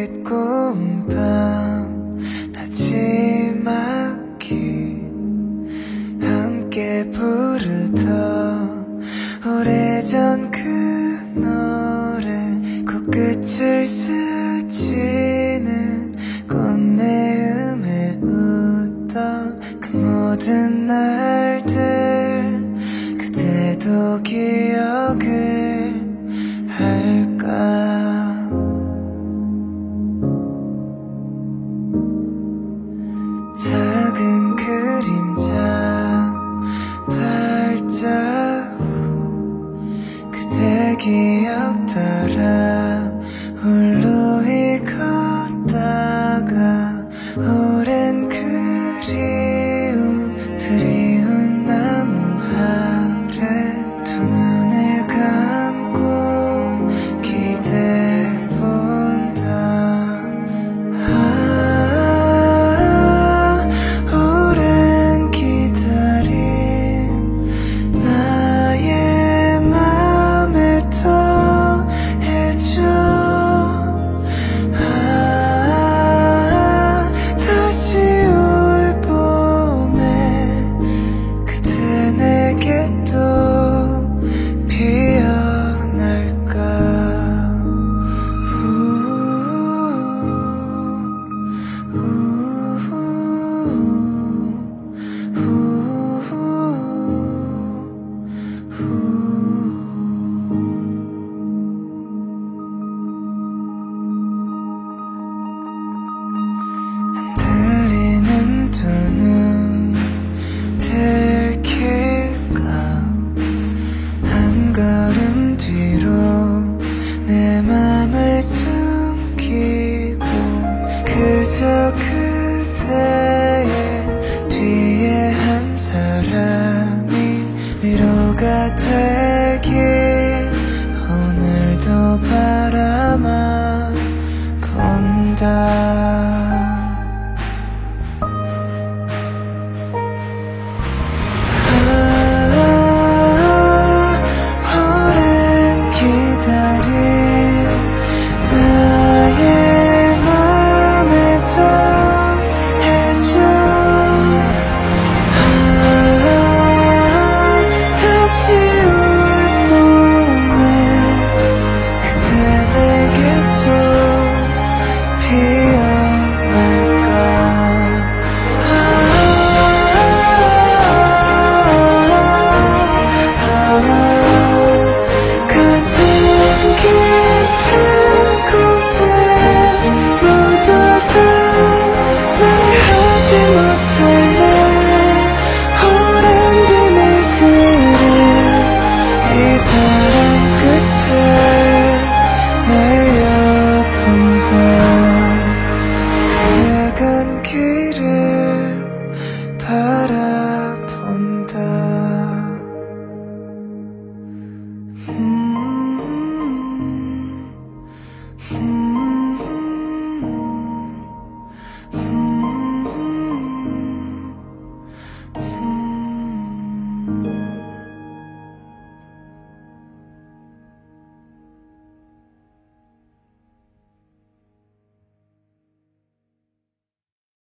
빛고운 밤 나지막히 함께 부르던 오래전 그 노래 코끝을 스치는 꽃내음에 웃던 그 모든 날들 그대도 기억을 할까. 작은 그림자 발자국 그대 기억 따라 홀로이 걷다가 오랜 그리움 드리운 나무 아래 두 눈을 감고 기대본다. 오랜 기다림 나의 맘에 더해줘. 다시 올 봄에 그대 내게 또 피어날까. 흔들리는 두 눈 들킬까. 한 걸음 뒤로 내 맘을 숨기고 그저 그대의 뒤에 한 사람이 위로가 되길 오늘도 바라만 본다. 오랜 기다림 나의 맘에 더해줘. 다시 올 봄에 그대 내게 또